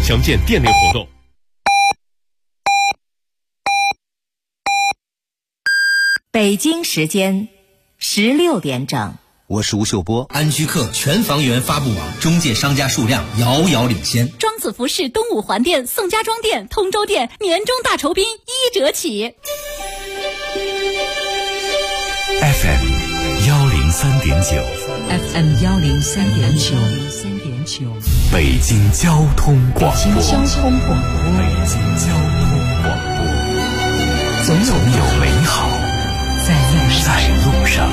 详见店内活动。 北京时间16点整。 我是吴秀波。 安居客全房源发布网中介商家数量遥遥领先。 庄子服饰东五环店、宋家庄店、通州店年终大酬宾1折起。 FM 103.9 FM 103.9 北京交通广播。 北京交通广播，总有美好在路上。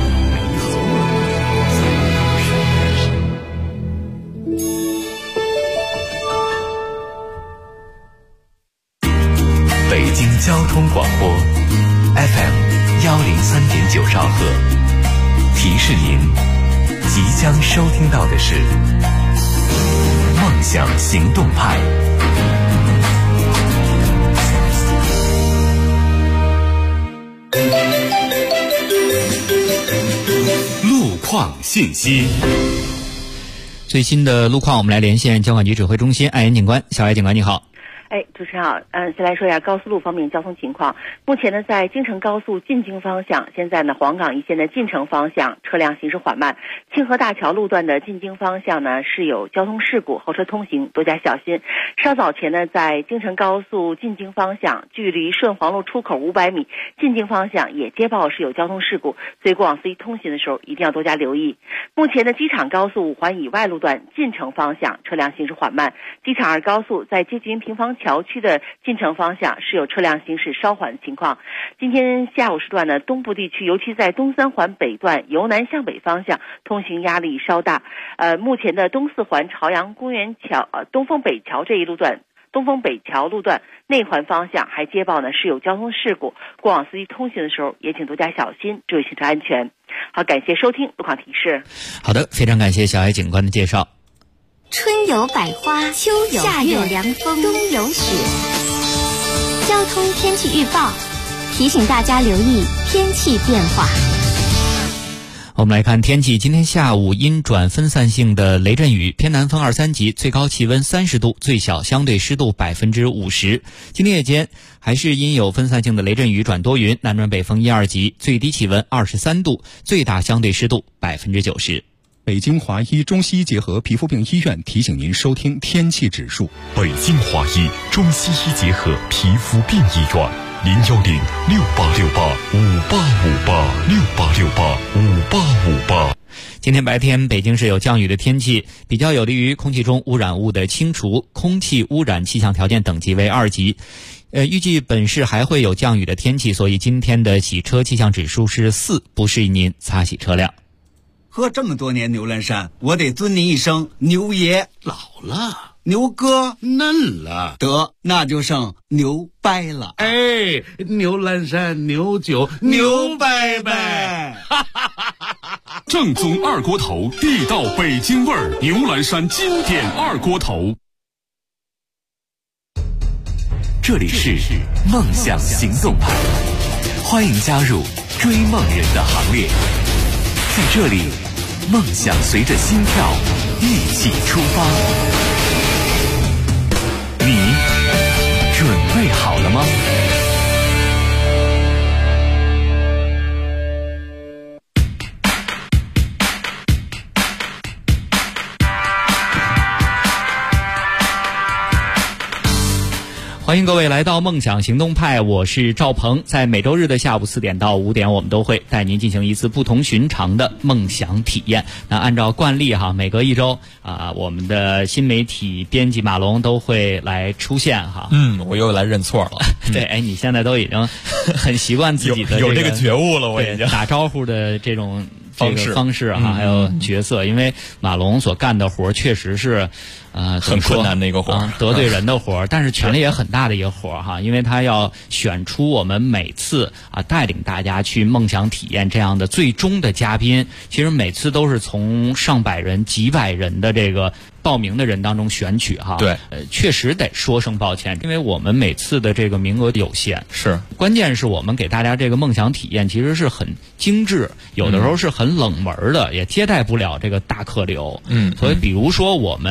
北京交通广播 FM 103.9兆赫，提示您即将收听到的是梦想行动派。 路况信息。 最新的路况，我们来连线交管局指挥中心艾岩警官。小艾警官你好。 主持人好，先来说一下高速路方面交通情况。目前呢，在京承高速进京方向，现在呢黄岗一线的进城方向车辆行驶缓慢，清河大桥路段的进京方向呢是有交通事故，后车通行多加小心。稍早前呢，在京承高速进京方向，距离顺黄路出口500米，进京方向也接报是有交通事故，所以过往司机通行的时候一定要多加留意。目前的机场高速5环以外路段进城方向车辆行驶缓慢，机场2高速在接近平房桥区的进城方向是有车辆行驶稍缓的情况。今天下午时段呢，东部地区尤其在东3环北段由南向北方向通行压力稍大。目前的东4环朝阳公园桥东风北桥这一路段，东风北桥路段内环方向还接报呢是有交通事故，过往司机通行的时候也请多加小心，注意行车安全。好，感谢收听路况提示。 好的，非常感谢小艾警官的介绍。 春有百花，秋有夏有凉风，冬有雪。交通天气预报提醒大家留意天气变化。 我们来看天气，今天下午阴转分散性的雷阵雨，偏南风2、3级，最高气温30度，最小相对湿度50%。今天夜间还是阴有分散性的雷阵雨转多云，南转北风1、2级，最低气温23度，最大相对湿度90%。 北京华医中西医结合皮肤病医院提醒您收听天气指数。 北京华医中西医结合皮肤病医院，0106868585858，6885858。 今天白天北京市有降雨的天气，比较有利于空气中污染物的清除，空气污染气象条件等级为2级。预计本市还会有降雨的天气，所以今天的洗车气象指数是4，不适宜您擦洗车辆。 喝这么多年牛栏山，我得尊您一声牛爷。 老了， 牛哥嫩了， 得那就剩牛掰了。 哎，牛栏山牛酒牛掰掰。 正宗二锅头，地道北京味儿，牛栏山经典二锅头。 这里是梦想行动派，欢迎加入追梦人的行列。在这里，梦想随着心跳一起出发。你准备好了吗？ 欢迎各位来到梦想行动派，我是赵鹏。在每周日的下午4点到5点，我们都会带您进行一次不同寻常的梦想体验。那按照惯例哈，每隔一周我们的新媒体编辑马龙都会来出现哈。 我又来认错了。 对，你现在都已经很习惯自己的有这个觉悟了，我已经打招呼的这种方式哈，还有角色，因为马龙所干的活确实是很困难的一个活， 得罪人的活，但是权力也很大的一个活哈，因为他要选出我们每次带领大家去梦想体验这样的最终的嘉宾，其实每次都是从上百人、几百人的这个报名的人当中选取哈。 对， 确实得说声抱歉，因为我们每次的这个名额有限， 是关键是我们给大家这个梦想体验其实是很精致，有的时候是很冷门的，也接待不了这个大客流。所以比如说我们上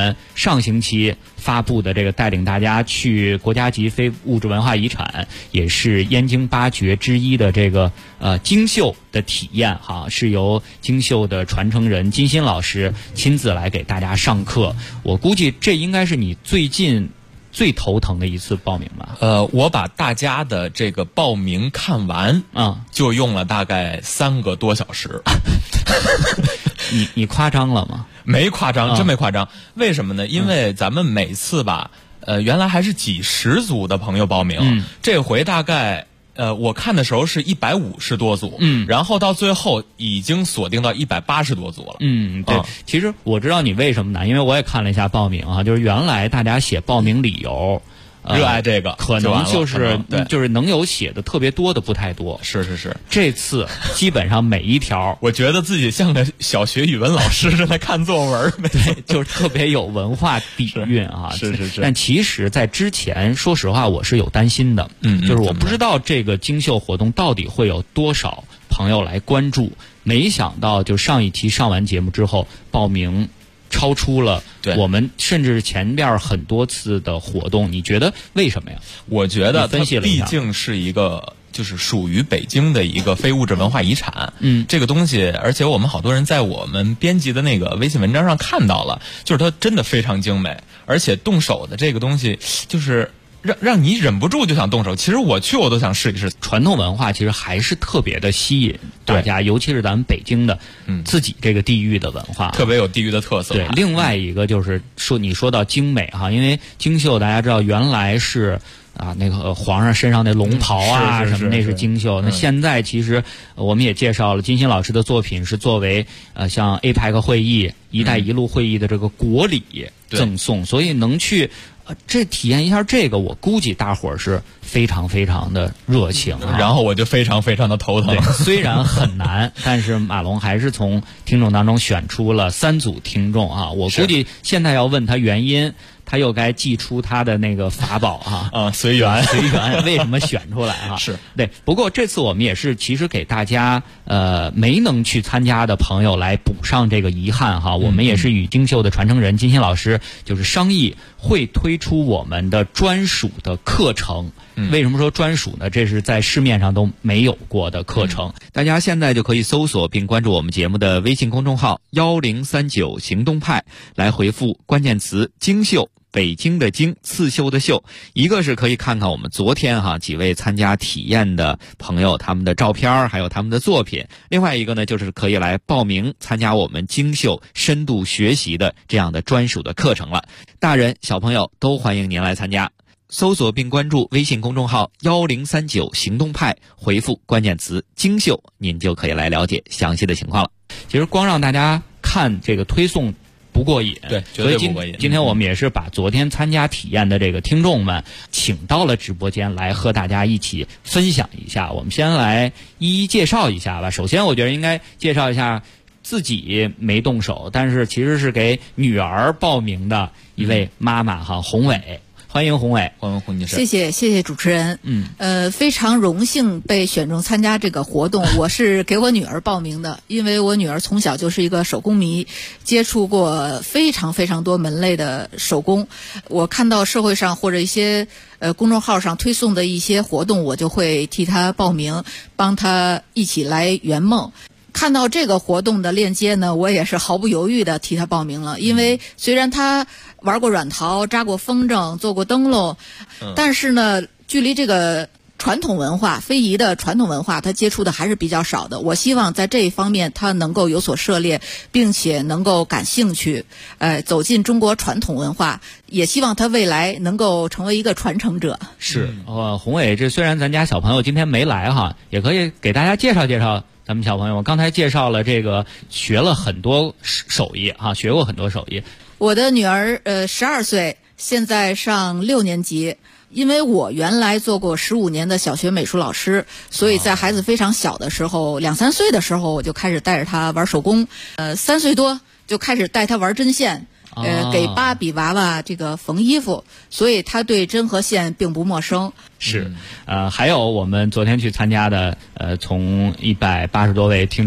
上星期发布的这个带领大家去国家级非物质文化遗产，也是燕京8绝之一的这个京绣的体验哈，是由京绣的传承人金鑫老师亲自来给大家上课。我估计这应该是你最近最头疼的一次报名吧？ 我把大家的这个报名看完就用了大概3个多小时。 你夸张了吗？ 没夸张，真没夸张。为什么呢？因为咱们每次吧，原来还是几十组的朋友报名，这回大概我看的时候是150多组，然后到最后已经锁定到180多组了。 对，其实我知道你为什么难，因为我也看了一下报名啊，就是原来大家写报名理由。 热爱这个， 可能就是能有写的特别多的不太多。 是， 这次基本上每一条， 我觉得自己像个小学语文老师正在看作文， 对，就是特别有文化底蕴啊。 是。 但其实，在之前，说实话，我是有担心的，就是我不知道这个京绣活动到底会有多少朋友来关注。没想到，就上一期上完节目之后，报名超出了我们甚至前边很多次的活动，你觉得为什么呀？ 我觉得它毕竟是一个就是属于北京的一个非物质文化遗产，这个东西，而且我们好多人在我们编辑的那个微信文章上看到了，就是它真的非常精美，而且动手的这个东西就是让你忍不住就想动手。其实我去我都想试一试。 传统文化其实还是特别的吸引大家，尤其是咱们北京的自己这个地域的文化， 特别有地域的特色。 对，另外一个就是你说到精美哈，因为京绣大家知道原来是那个皇上身上那龙袍啊什么，那是京绣。那现在其实我们也介绍了金鑫老师的作品是作为像 APEC 会议、一带一路会议的这个国礼赠送，所以能去这体验一下这个，我估计大伙儿是非常非常的热情然后我就非常非常的头疼。 虽然很难，但是马龙还是从听众当中选出了3组听众啊。我估计现在要问他原因，他又该祭出他的那个法宝随缘为什么选出来是对。不过这次我们也是其实给大家没能去参加的朋友来补上这个遗憾哈。我们也是与京绣的传承人金鑫老师就是商议会推出我们的专属的课程。为什么说专属呢？这是在市面上都没有过的课程。大家现在就可以搜索并关注我们节目的微信公众号1039行动派，来回复关键词京绣，北京的京，刺绣的绣，一个是可以看看我们昨天几位参加体验的朋友他们的照片还有他们的作品，另外一个呢就是可以来报名参加我们京绣深度学习的这样的专属的课程了。大人小朋友都欢迎您来参加，搜索并关注微信公众号1039行动派，回复关键词京绣，您就可以来了解详细的情况了。其实光让大家看这个推送不过瘾， 对，绝对不过瘾。 今天我们也是把昨天参加体验的这个听众们请到了直播间来和大家一起分享一下。我们先来一一介绍一下吧。首先我觉得应该介绍一下自己没动手，但是其实是给女儿报名的一位妈妈洪伟。欢迎洪伟， 欢迎洪女士。 谢谢主持人。非常荣幸被选中参加这个活动。我是给我女儿报名的，因为我女儿从小就是一个手工迷，接触过非常非常多门类的手工。我看到社会上或者一些公众号上推送的一些活动，我就会替她报名，帮她一起来圆梦。看到这个活动的链接呢，我也是毫不犹豫的替他报名了。因为虽然他玩过软陶、扎过风筝、做过灯笼，但是呢，距离这个传统文化、非遗的传统文化，他接触的还是比较少的。我希望在这一方面他能够有所涉猎，并且能够感兴趣，走进中国传统文化。也希望他未来能够成为一个传承者。 是，洪伟，这虽然咱家小朋友今天没来也可以给大家介绍介绍。咱们小朋友，我刚才介绍了这个学了很多手艺学过很多手艺。 我的女儿12岁，现在上6年级。因为我原来做过15年的小学美术老师，所以在孩子非常小的时候，2、3岁的时候，我就开始带着他玩手工。3岁多就开始带他玩针线。给芭比娃娃这个缝衣服，所以他对针和线并不陌生。 是，还有我们昨天去参加的，从180多位听众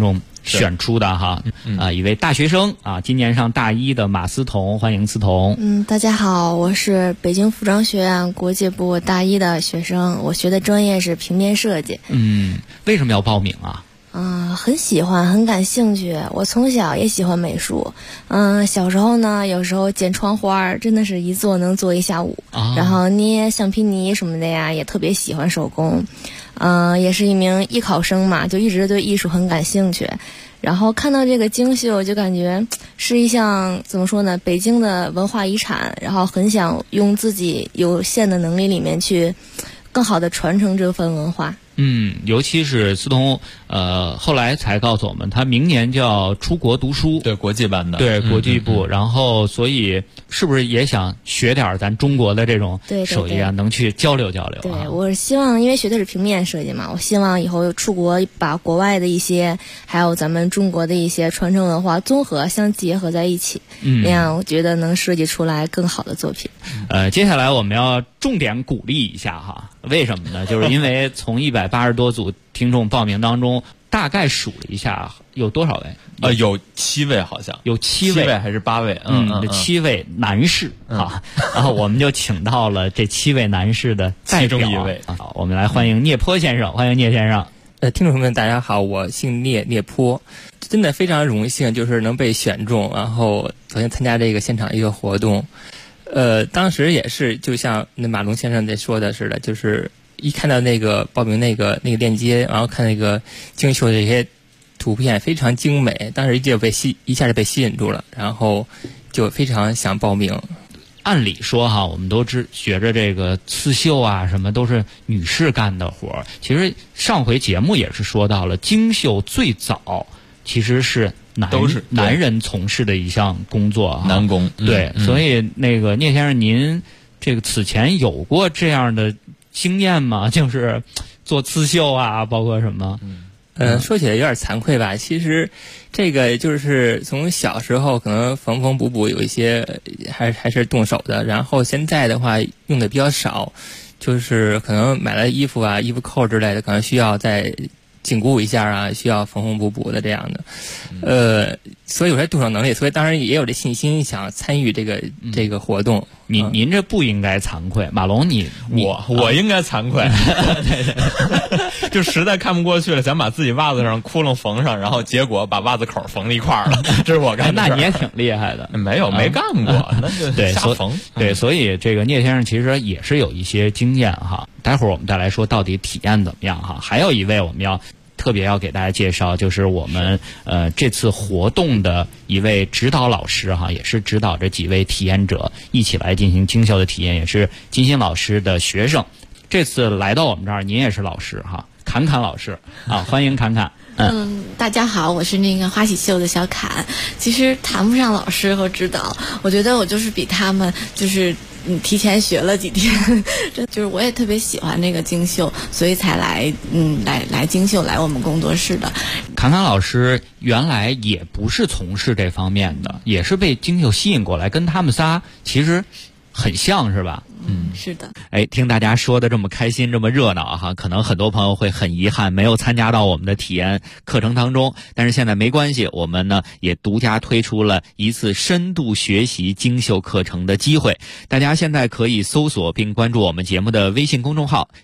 选出的哈，一位大学生啊，今年上大一的马思彤，欢迎思彤。 大家好，我是北京服装学院国际部大一的学生，我学的专业是平面设计。 为什么要报名啊？ 很喜欢，很感兴趣。我从小也喜欢美术。小时候呢，有时候剪窗花真的是一做能做一下午。然后捏橡皮泥什么的呀，也特别喜欢手工。也是一名艺考生嘛，就一直对艺术很感兴趣。然后看到这个京绣，就感觉是一项怎么说呢，北京的文化遗产。然后很想用自己有限的能力里面去更好的传承这份文化。 尤其是思彤，后来才告诉我们，他明年就要出国读书， 对，国际班的， 对，国际部。然后，所以是不是也想学点咱中国的这种手艺啊，能去交流交流？ 对，我希望，因为学的是平面设计嘛，我希望以后出国把国外的一些，还有咱们中国的一些传承文化综合相结合在一起，那样我觉得能设计出来更好的作品。 接下来我们要重点鼓励一下哈，为什么呢？就是因为从180多组听众报名当中，大概数了一下，有多少位？ 有7位，好像有7位还是8位？ 这7位男士啊，然后我们就请到了这7位男士的代表， 其中一位啊，我们来欢迎聂坡先生，欢迎聂先生。 听众朋友们，大家好，我姓聂坡，真的非常荣幸，就是能被选中，然后昨天参加这个现场一个活动。当时也是就像那马龙先生在说的似的，就是一看到那个报名那个链接，然后看那个京绣的这些图片非常精美，当时一下就被吸引住了，然后就非常想报名。 按理说哈，我们都学着这个刺绣啊，什么都是女士干的活儿。其实上回节目也是说到了，京绣最早其实是男人从事的一项工作， 男工。 对，所以那个聂先生，您这个此前有过这样的经验吗？就是做刺绣啊，包括什么？ 说起来有点惭愧吧。其实这个就是从小时候可能缝缝补补有一些还是动手的，然后现在的话用的比较少，就是可能买了衣服啊、衣服扣之类的，可能需要再紧固一下啊，需要缝缝补补的这样的。所以有些动手能力，所以当然也有这信心想参与这个活动。 您这不应该惭愧，马龙我应该惭愧，对，就实在看不过去了，想把自己袜子上窟窿缝上，然后结果把袜子口缝在一块儿了，这是我干的。 那你也挺厉害的。 没干过，那就瞎缝。 对，所以这个聂先生其实也是有一些经验哈。待会儿我们再来说到底体验怎么样哈。还有一位我们要特别要给大家介绍，就是我们这次活动的一位指导老师哈，也是指导着几位体验者一起来进行京绣的体验，也是金鑫老师的学生。这次来到我们这儿，您也是老师哈，侃侃老师啊，欢迎侃侃。 大家好，我是那个花喜绣的小侃。其实谈不上老师和指导，我觉得我就是比他们就是提前学了几天，就是我也特别喜欢那个京绣，所以才来京绣来我们工作室的。 侃侃老师原来也不是从事这方面的，也是被京绣吸引过来，跟他们仨其实很像是吧？ 是的。 听大家说的这么开心，这么热闹哈，可能很多朋友会很遗憾没有参加到我们的体验课程当中，但是现在没关系，我们呢也独家推出了一次深度学习京绣课程的机会。大家现在可以搜索并关注我们节目的微信公众号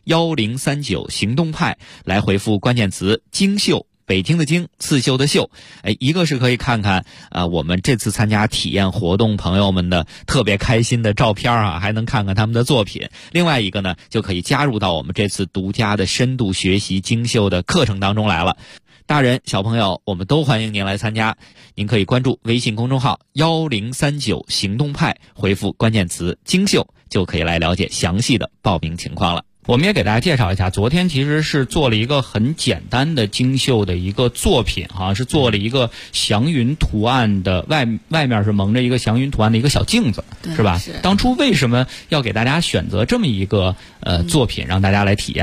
1039行动派，来回复关键词京绣，北京的京，刺绣的绣。一个是可以看看我们这次参加体验活动朋友们的特别开心的照片啊，还能看看他们的作品。另外一个呢，就可以加入到我们这次独家的深度学习京绣的课程当中来了。大人小朋友，我们都欢迎您来参加。您可以关注微信公众号1039行动派，回复关键词京绣，就可以来了解详细的报名情况了。我们也给大家介绍一下，昨天其实是做了一个很简单的京绣的一个作品哈，是做了一个祥云图案的外面是蒙着一个祥云图案的一个小镜子，是吧？当初为什么要给大家选择这么一个作品让大家来体验呢？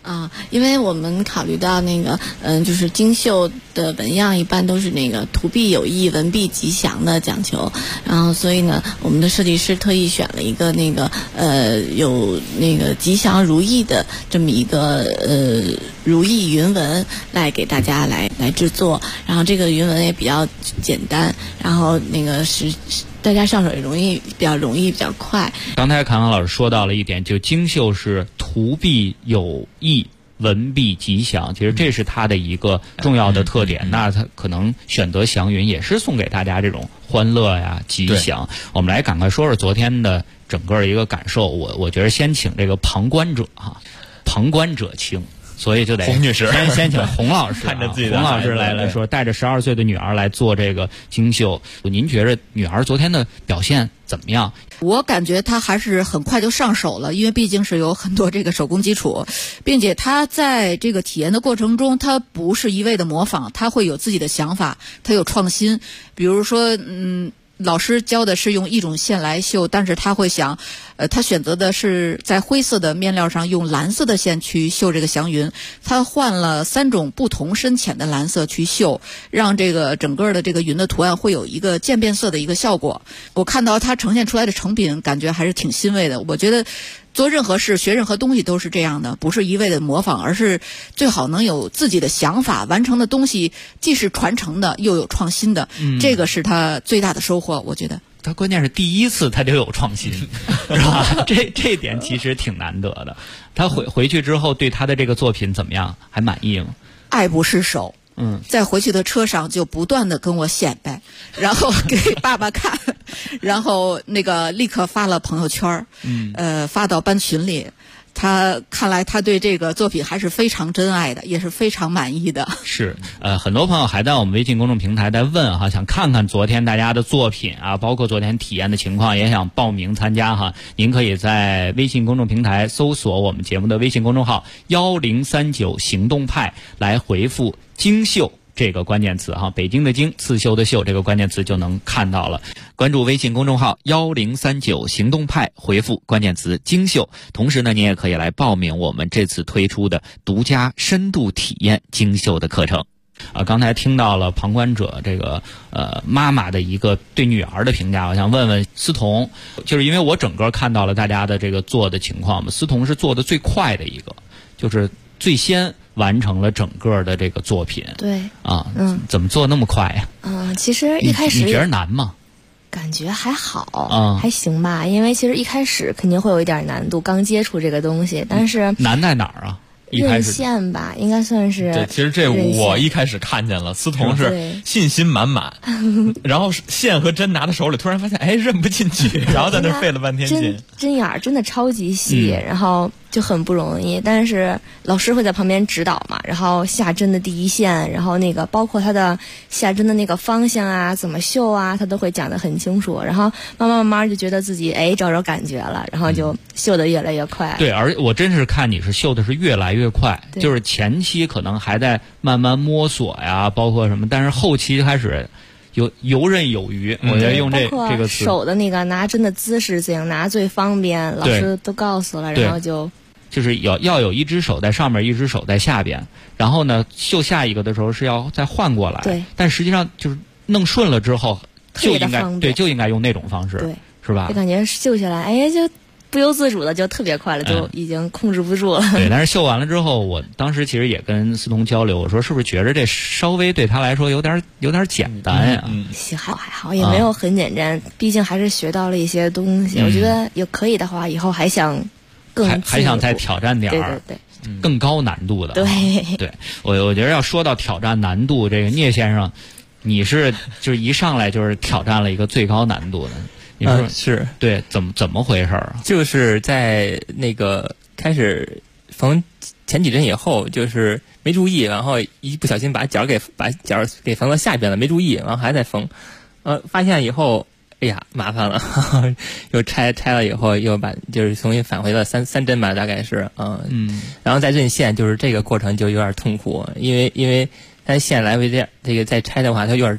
因为我们考虑到那个，就是精绣的纹样一般都是那个图必有意，文必吉祥的讲求，然后所以呢，我们的设计师特意选了一个那个有那个吉祥如意的这么一个如意云纹来给大家来制作，然后这个云纹也比较简单，然后那个是大家上手也比较容易比较快。 刚才侃侃老师说到了一点，就精绣是图必有意，文必吉祥，其实这是它的一个重要的特点。那它可能选择祥云也是送给大家这种欢乐呀、吉祥。我们来赶快说说昨天的整个一个感受。我觉得先请这个旁观者旁观者清。所以就得洪女士先请洪老师看着自己的洪老师来说，带着12岁的女儿来做这个精绣。您觉得女儿昨天的表现怎么样？ 我感觉她还是很快就上手了，因为毕竟是有很多这个手工基础，并且她在这个体验的过程中，她不是一味的模仿，她会有自己的想法，她有创新。比如说，老师教的是用一种线来绣，但是他会想，他选择的是在灰色的面料上用蓝色的线去绣这个祥云，他换了3种不同深浅的蓝色去绣，让这个整个的这个云的图案会有一个渐变色的一个效果。我看到它呈现出来的成品，感觉还是挺欣慰的。我觉得做任何事、学任何东西都是这样的，不是一味的模仿，而是最好能有自己的想法，完成的东西既是传承的，又有创新的。这个是他最大的收获，我觉得。 他关键是第一次他就有创新，是吧？这点其实挺难得的。他回去之后对他的这个作品怎么样？还满意吗？ 爱不释手。在回去的车上就不断的跟我显摆，然后给爸爸看，然后那个立刻发了朋友圈，发到班群里。他看来他对这个作品还是非常珍爱的，也是非常满意的。 是，很多朋友还在我们微信公众平台在问哈，想看看昨天大家的作品啊，包括昨天体验的情况，也想报名参加哈。您可以在微信公众平台搜索我们节目的微信公众号1039行动派，来回复精绣这个关键词哈，北京的京，刺绣的绣这个关键词就能看到了。关注微信公众号1039行动派，回复关键词精绣。同时呢，你也可以来报名我们这次推出的独家深度体验精绣的课程。刚才听到了旁观者这个妈妈的一个对女儿的评价，我想问问思彤，就是因为我整个看到了大家的这个做的情况嘛，思彤是做的最快的一个，就是最先完成了整个的这个作品。 对怎么做那么快呀？ 其实一开始你觉得难吗？ 感觉还好，还行吧。因为其实一开始肯定会有一点难度，刚接触这个东西，但是难在哪儿啊？ 刃线吧，应该算是。 对，其实这我一开始看见了，思彤是信心满满，然后线和针拿在手里，突然发现韧不进去，然后在那费了半天劲。 针眼儿真的超级细，然后就很不容易。但是老师会在旁边指导嘛，然后下针的第一线，然后那个包括他的下针的那个方向啊，怎么绣啊，他都会讲得很清楚。然后慢慢就觉得自己找着感觉了，然后就绣得越来越快。 对，而我真是看你是绣的是越来越快，就是前期可能还在慢慢摸索呀，包括什么，但是后期开始游刃有余。我觉得用这个词， 手的那个拿针的姿势怎样拿最方便，老师都告诉了，然后就是要有一只手在上面，一只手在下边，然后呢绣下一个的时候是要再换过来。 对， 但实际上就是弄顺了之后就应该用那种方式， 对， 是吧？ 就感觉绣下来，就不由自主的就特别快了，就已经控制不住了。 对，但是绣完了之后，我当时其实也跟思彤交流，我说是不是觉得这稍微对他来说有点简单呀？ 还好，也没有很简单，毕竟还是学到了一些东西。我觉得有可以的话，以后还想还想再挑战点儿， 对， 更高难度的。 对， 我觉得要说到挑战难度，这个聂先生，你是就是一上来就是挑战了一个最高难度的。你说是对，怎么回事啊？ 就是在那个开始缝前几针以后，就是没注意，然后一不小心把脚给缝到下边了，没注意，然后还在缝，发现以后，麻烦了，又拆了以后，又就是重新返回了三针吧，大概是，然后再认线，就是这个过程就有点痛苦，因为它线来回这个再拆的话，它有点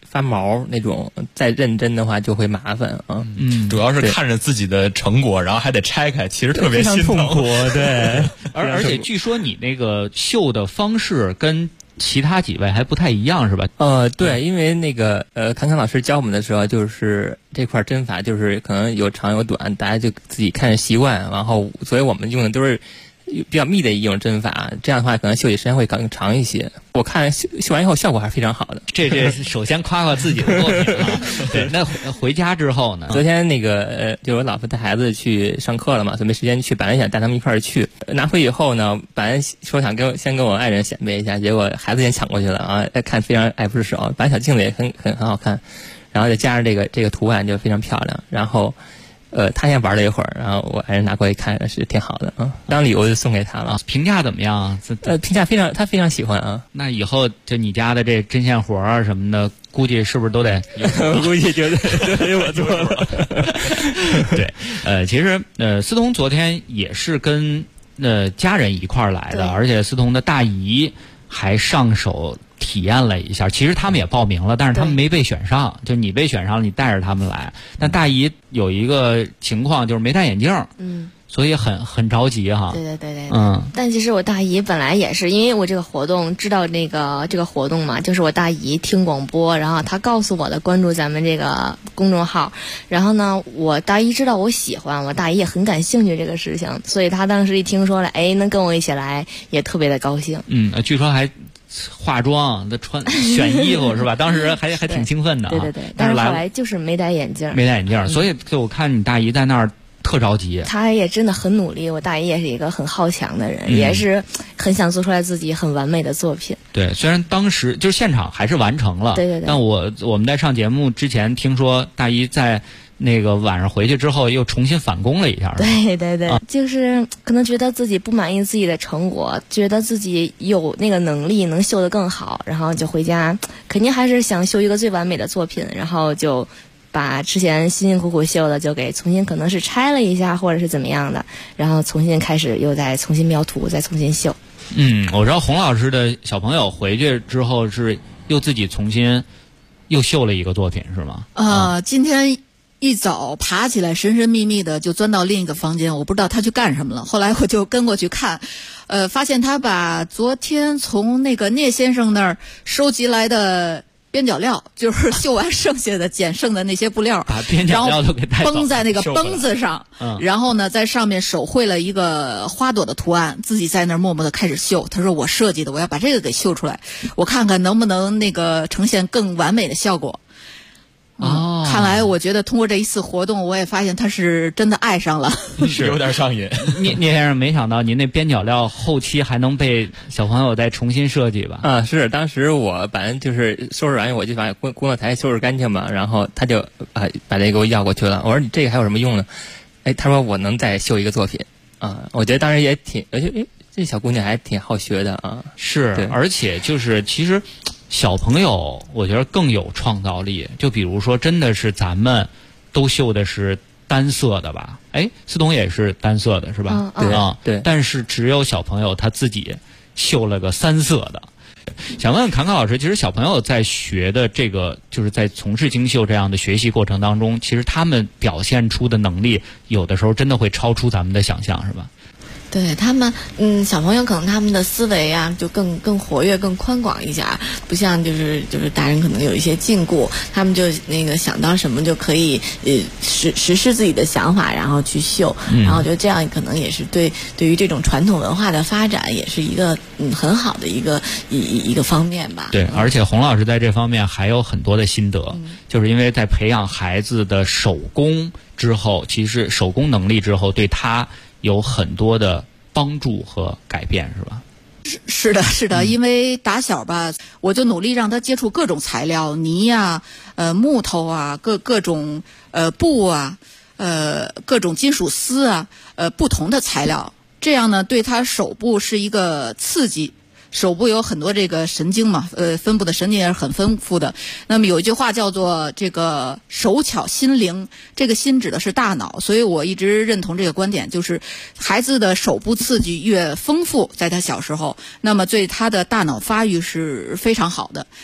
发毛那种，再认真的话就会麻烦啊。 主要是看着自己的成果，然后还得拆开，其实特别心疼。 对，而且据说你那个绣的方式跟其他几位还不太一样，是吧？ 对，因为那个侃侃老师教我们的时候，就是这块针法就是可能有长有短，大家就自己看着习惯，然后所以我们用的都是比较密的一种针法，这样的话可能绣起时间会更长一些。我看绣完以后效果还是非常好的。 这首先夸夸自己的作品啊。对，那回家之后呢？ 昨天那个就我老婆带孩子去上课了嘛，所以没时间去，本来想带他们一块儿去。拿回以后呢，本来说想先跟我爱人显摆一下，结果孩子先抢过去了啊，看非常爱不释手。本来小镜子也很好看，然后再加上这个图案就非常漂亮，然后。他先玩了一会儿，然后我爱人拿过来看，是挺好的啊，当礼物就送给他了。 评价怎么样啊？ 评价他非常喜欢啊。 那以后就你家的这针线活啊什么的，估计是不是都得？ 估计绝对我做了。 对，其实思彤昨天也是跟家人一块儿来的，而且思彤的大姨还上手体验了一下。其实他们也报名了，但是他们没被选上。就你被选上了，你带着他们来。但大姨有一个情况就是没戴眼镜，所以很着急哈。 对。但其实我大姨本来也是，因为我这个活动知道这个活动嘛，就是我大姨听广播，然后她告诉我的，关注咱们这个公众号。然后呢，我大姨知道我喜欢，我大姨也很感兴趣这个事情，所以她当时一听说了，能跟我一起来，也特别的高兴。 据说还化妆的选衣服是吧？当时还挺兴奋的。 对。但是后来就是没戴眼镜， 所以就我看你大姨在那儿特着急。 她也真的很努力，我大姨也是一个很好强的人，也是很想做出来自己很完美的作品。 对，虽然当时就是现场还是完成了， 对。 但我们在上节目之前听说大姨在那个晚上回去之后又重新返工了一下。 对，就是可能觉得自己不满意自己的成果，觉得自己有那个能力能绣得更好，然后就回家肯定还是想绣一个最完美的作品，然后就把之前辛辛苦苦绣的就给重新可能是拆了一下，或者是怎么样的，然后重新开始又再重新描图，再重新绣。 我知道洪老师的小朋友回去之后是又自己重新又绣了一个作品是吗？ 今天一早爬起来神神秘秘的就钻到另一个房间，我不知道他去干什么了。后来我就跟过去看，发现他把昨天从那个聂先生那儿收集来的边角料，就是绣完剩下的捡剩的那些布料， 把边角料都给带走， 绷在那个绷子上，然后呢在上面手绘了一个花朵的图案，自己在那儿默默的开始绣。他说我设计的，我要把这个给绣出来，我看看能不能那个呈现更完美的效果。看来我觉得通过这一次活动，我也发现他是真的爱上了， 是有点上瘾。 聂先生，没想到您那边角料后期还能被小朋友再重新设计吧？ 是，当时我本来就是收拾完，我就把工作台收拾干净嘛，然后他就把这个给我要过去了。我说你这个还有什么用呢？他说我能再绣一个作品我觉得当时也挺，而且这小姑娘还挺好学的啊。 是，而且就是其实。小朋友我觉得更有创造力，就比如说真的是咱们都绣的是单色的吧，思彤也是单色的是吧？ 对。 但是只有小朋友他自己绣了个三色的。想问问侃侃老师，其实小朋友在学的这个就是在从事精绣这样的学习过程当中，其实他们表现出的能力有的时候真的会超出咱们的想象，是吧？ 对他们，小朋友可能他们的思维啊就更活跃、更宽广一下，不像就是大人可能有一些禁锢，他们就那个想到什么就可以实施自己的想法，然后去绣，然后就这样可能也是对于这种传统文化的发展也是一个很好的一个方面吧。 对，而且洪老师在这方面还有很多的心得，就是因为在培养孩子的手工之后，其实手工能力之后，对他有很多的帮助和改变，是吧？ 是的，因为打小吧，我就努力让他接触各种材料，泥啊，木头啊，各种布啊，各种金属丝啊，不同的材料，这样呢，对他手部是一个刺激。手部有很多这个神经嘛，分布的神经也是很丰富的。那么有一句话叫做这个手巧心灵，这个心指的是大脑，所以我一直认同这个观点，就是孩子的手部刺激越丰富，在他小时候，那么对他的大脑发育是非常好的。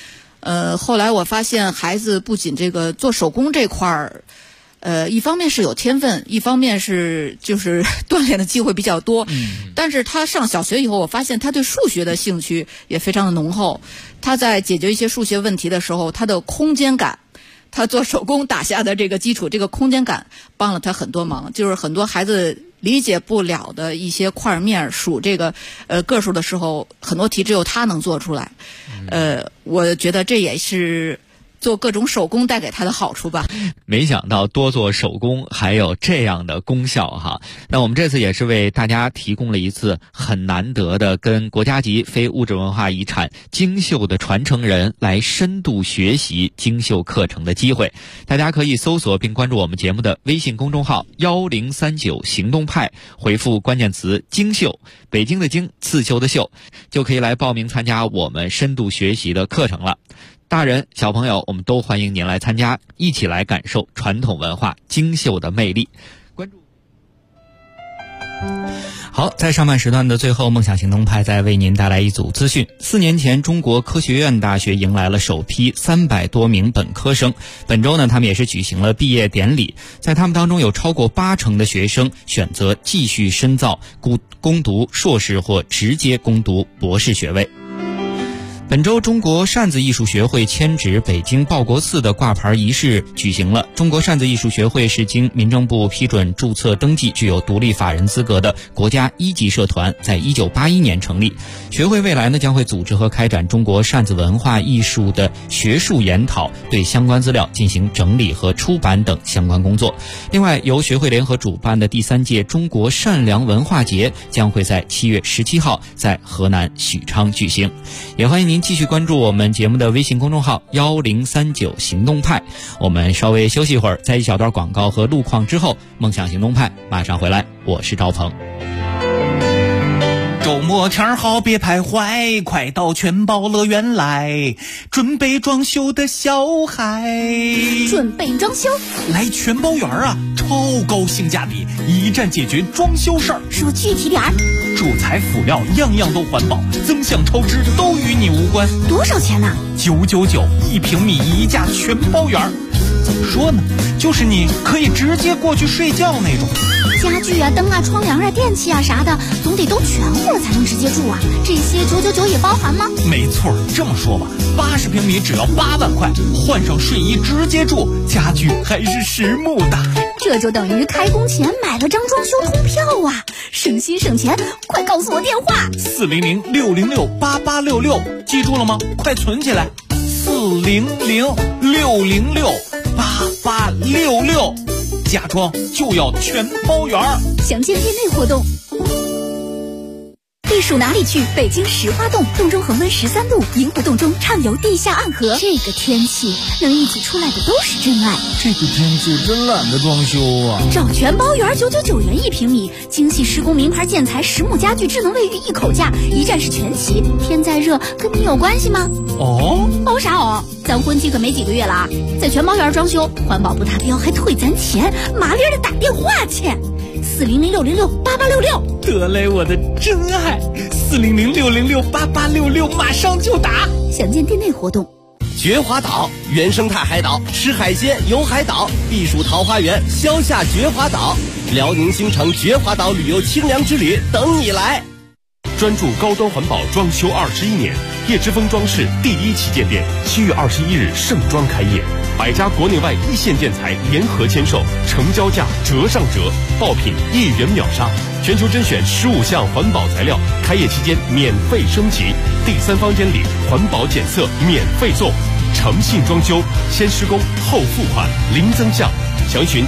后来我发现孩子不仅这个做手工这块儿，一方面是有天分，一方面是就是锻炼的机会比较多。但是他上小学以后，我发现他对数学的兴趣也非常的浓厚。他在解决一些数学问题的时候，他的空间感，他做手工打下的这个基础，这个空间感帮了他很多忙。就是很多孩子理解不了的一些块面数这个个数的时候，很多题只有他能做出来。我觉得这也是做各种手工带给他的好处吧。 没想到多做手工还有这样的功效哈。那我们这次也是为大家提供了一次很难得的跟国家级非物质文化遗产京绣的传承人来深度学习京绣课程的机会。大家可以搜索并关注我们节目的微信公众号1039行动派，回复关键词京绣，北京的京，刺绣的绣，就可以来报名参加我们深度学习的课程了。大人小朋友，我们都欢迎您来参加，一起来感受传统文化京绣的魅力。关注好，在上半时段的最后，梦想行动派再为您带来一组资讯。4年前，中国科学院大学迎来了首批300多名本科生。本周呢，他们也是举行了毕业典礼，在他们当中有超过80%的学生选择继续深造，攻读硕士或直接攻读博士学位。本周中国扇子艺术学会迁址北京报国寺的挂牌仪式举行了。中国扇子艺术学会是经民政部批准注册登记，具有独立法人资格的国家1级社团，在1981年成立。学会未来呢将会组织和开展中国扇子文化艺术的学术研讨，对相关资料进行整理和出版等相关工作。另外，由学会联合主办的第3届中国善良文化节将会在7月17号在河南许昌举行。也欢迎您继续关注我们节目的微信公众号1039行动派。我们稍微休息一会儿，在一小段广告和路况之后，梦想行动派马上回来。我是赵鹏。 周末天好别徘徊，快到全宝乐园来，准备装修的小孩， 准备装修来全宝园啊，超高性价比，一站解决装修事儿。 说具体点儿， 主材辅料样样都环保，增项超支都与你无关。 多少钱呢 ？999一平米一价全包园。怎么说呢，就是你可以直接过去睡觉那种。 家具啊、灯啊、窗帘啊、电器啊啥的，总得都全乎才能直接住啊。这些999也包含吗？ 没错，这么说吧，80平米只要8万块，换上睡衣直接住，家具还是实木的。 这就等于开工前买了张装修通票啊，省心省钱。快告诉我电话 ：400-606-8866，记住了吗？快存起来，400-606-8866，家装就要全包圆。 详见店内活动。避暑哪里去？北京石花洞，洞中恒温13度，银河洞中畅游地下暗河。这个天气能一起出来的都是真爱。 这个天气真懒得装修啊！ 找全包园999元1平米，精细施工名牌建材，实木家具，智能卫浴，一口价，一站式全齐。天再热跟你有关系吗？ 哦啥哦？咱婚期可没几个月了啊！在全包园装修，环保不达标还退咱钱，麻利的打电话去。400-606-8866， 得嘞，我的真爱！400-606-8866，马上就打。 详见店内活动。 绝华岛原生态海岛，吃海鲜游海岛，避暑桃花源，消夏绝华岛，辽宁新城绝华岛旅游清凉之旅等你来。 专注高端环保装修21年，叶之峰装饰第1旗舰店7月21日盛装开业，100家国内外一线建材联合签售，成交价折上折，爆品1元秒杀，全球甄选15项环保材料，开业期间免费升级，第3方监理环保检测免费送，诚信装修，先施工后付款，零增项。详询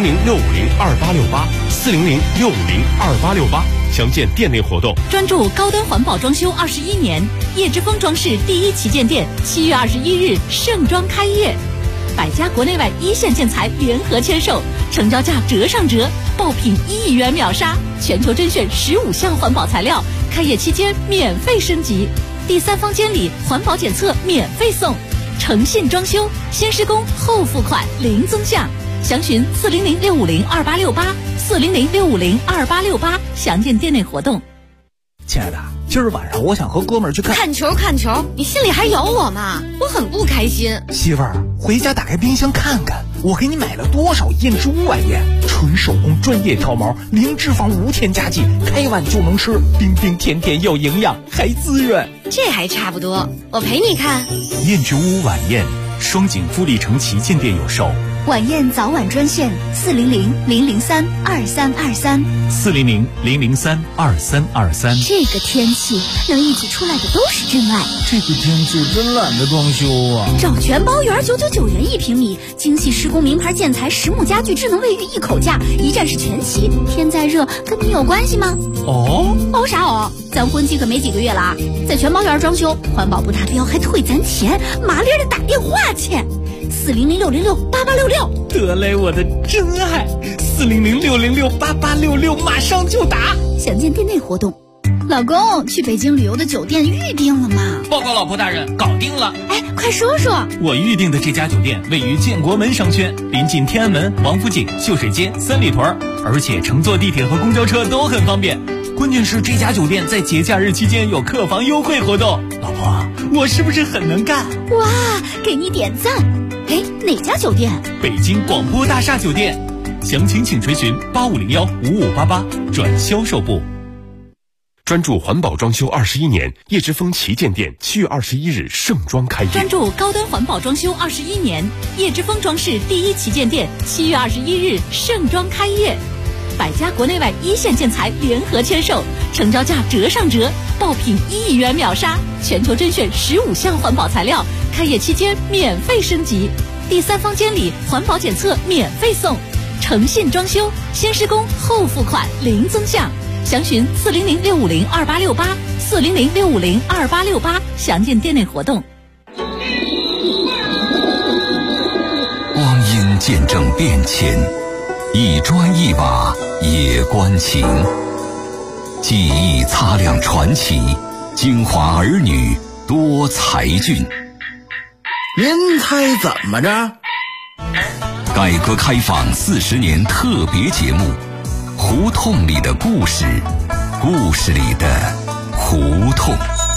400-650-2868，400-650-2868，详见店内活动。 专注高端环保装修21年，叶之峰装饰第1旗舰店7月21日盛装开业，100家国内外一线建材联合签售，成交价折上折，爆品1元秒杀，全球甄选15项环保材料，开业期间免费升级，第3方监理环保检测免费送，诚信装修，先施工后付款，零增项。详询400-650-2868，400-650-2868，详见店内活动。 亲爱的， 今儿晚上我想和哥们儿去看球，你心里还有我吗？我很不开心。 媳妇儿，回家打开冰箱看看，我给你买了多少燕之屋晚宴，纯手工专业挑毛，零脂肪无添加剂，开碗就能吃，冰冰甜甜又营养，还滋润。 这还差不多，我陪你看。 燕之屋晚宴，双井富力城旗舰店有售。 晚宴早晚专线400-003-2323，400-003-2323。 这个天气能一起出来的都是真爱。 这个天气真懒得装修啊！ 找全包园999元1平米，精细施工名牌建材，实木家具，智能卫浴，一口价，一站式全齐。天再热，跟你有关系吗？ 哦啥哦？咱婚期可没几个月了啊！在全包园装修，环保不达标还退咱钱，麻利的打电话去。400-606-8866， 得嘞，我的真爱！400-606-8866，马上就打。 详见店内活动。老公，去北京旅游的酒店预定了吗？ 报告老婆大人，搞定了。 哎，快说说。 我预定的这家酒店位于建国门商圈，临近天安门、王府井、秀水街、三里屯，而且乘坐地铁和公交车都很方便。关键是这家酒店在节假日期间有客房优惠活动。老婆，我是不是很能干？ 哇，给你点赞。哎，哪家酒店？ 北京广播大厦酒店，详情请垂询8501-5588转销售部。 专注环保装修21年，叶之峰旗舰店7月21日盛装开业。 专注高端环保装修21年，叶之峰装饰第一旗舰店7月21日盛装开业。百家国内外一线建材联合签售，成交价折上折，爆品1亿元秒杀，全球甄选15项环保材料，开业期间免费升级，第3方监理环保检测免费送，诚信装修，先施工后付款零增项，详询400-650-2868，400-650-2868，详见店内活动。 光阴见证变迁，一砖一瓦也关情，记忆擦亮传奇，京华儿女多才俊。 您猜怎么着？ 改革开放40年特别节目，胡同里的故事，故事里的胡同。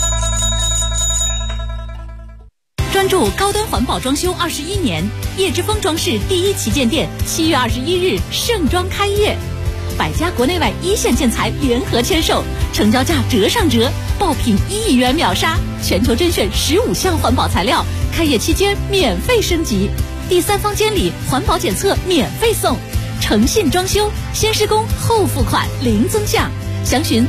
专注高端环保装修21年，叶之峰装饰第一旗舰店7月21日盛装开业，百家国内外一线建材联合签售，成交价折上折，爆品1亿元秒杀，全球甄选15项环保材料，开业期间免费升级，第3方监理环保检测免费送，诚信装修，先施工后付款零增项，详询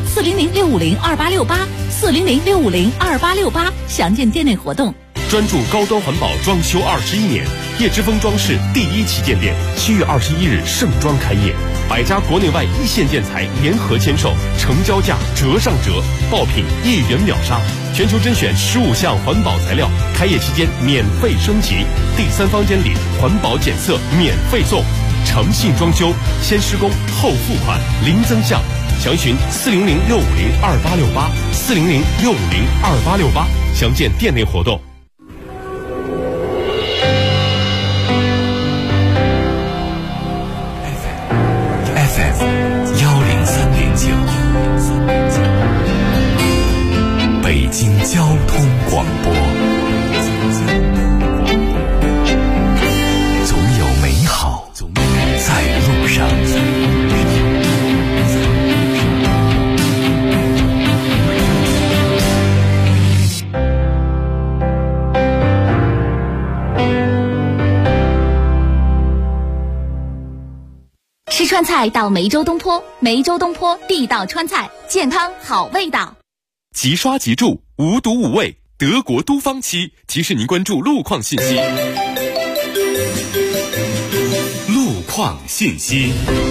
400-650-2868，400-650-2868，详见店内活动。 专注高端环保装修21年，叶之峰装饰第一旗舰店7月21日盛装开业，百家国内外一线建材联合签售，成交价折上折，爆品1亿元秒杀，全球甄选15项环保材料，开业期间免费升级，第3方监理环保检测免费送，诚信装修，先施工后付款零增项，详询400-650-2868，400-650-2868，详见店内活动。 北京交通广播，总有美好在路上。 吃川菜到梅州东坡，梅州东坡地道川菜，健康好味道。 即刷即住，无毒无味，德国都方漆提示您关注路况信息。路况信息。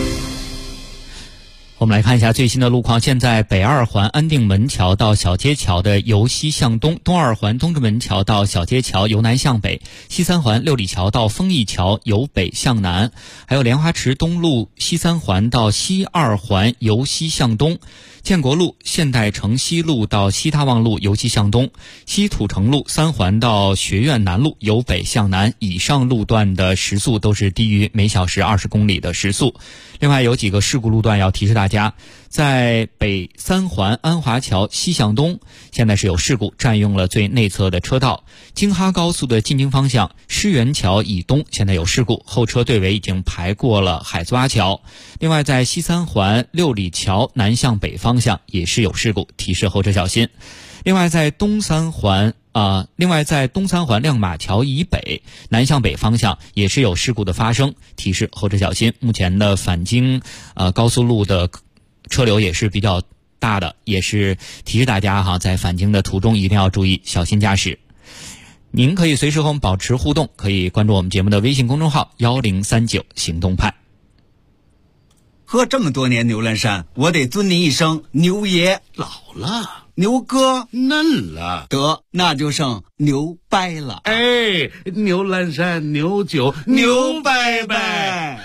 我们来看一下最新的路况。现在北二环安定门桥到小街桥的由西向东，东二环东直门桥到小街桥由南向北，西三环六里桥到丰益桥由北向南，还有莲花池东路西三环到西二环由西向东，建国路现代城西路到西大望路由西向东，西土城路三环到学院南路由北向南，以上路段的时速都是低于每小时20公里的时速。另外有几个事故路段要提示大家。 家，在北三环安华桥西向东，现在是有事故，占用了最内侧的车道。京哈高速的进京方向，狮园桥以东现在有事故，后车队尾已经排过了海子洼桥。另外，在西三环六里桥南向北方向也是有事故，提示后车小心。另外，在东三环亮马桥以北南向北方向也是有事故的发生，提示后车小心。目前的返京高速路的车流也是比较大的，也是提示大家哈，在返京的途中一定要注意小心驾驶。您可以随时和我们保持互动，可以关注我们节目的微信公众号1039行动派。 喝这么多年牛栏山，我得尊您一声牛爷。 老了， 牛哥嫩了， 得那就剩牛掰了。 哎，牛栏山牛酒牛掰掰。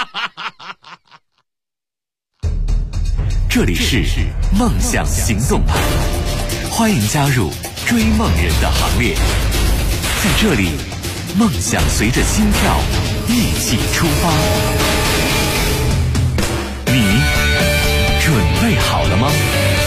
这里是梦想行动派，欢迎加入追梦人的行列。在这里，梦想随着心跳一起出发。你准备好了吗？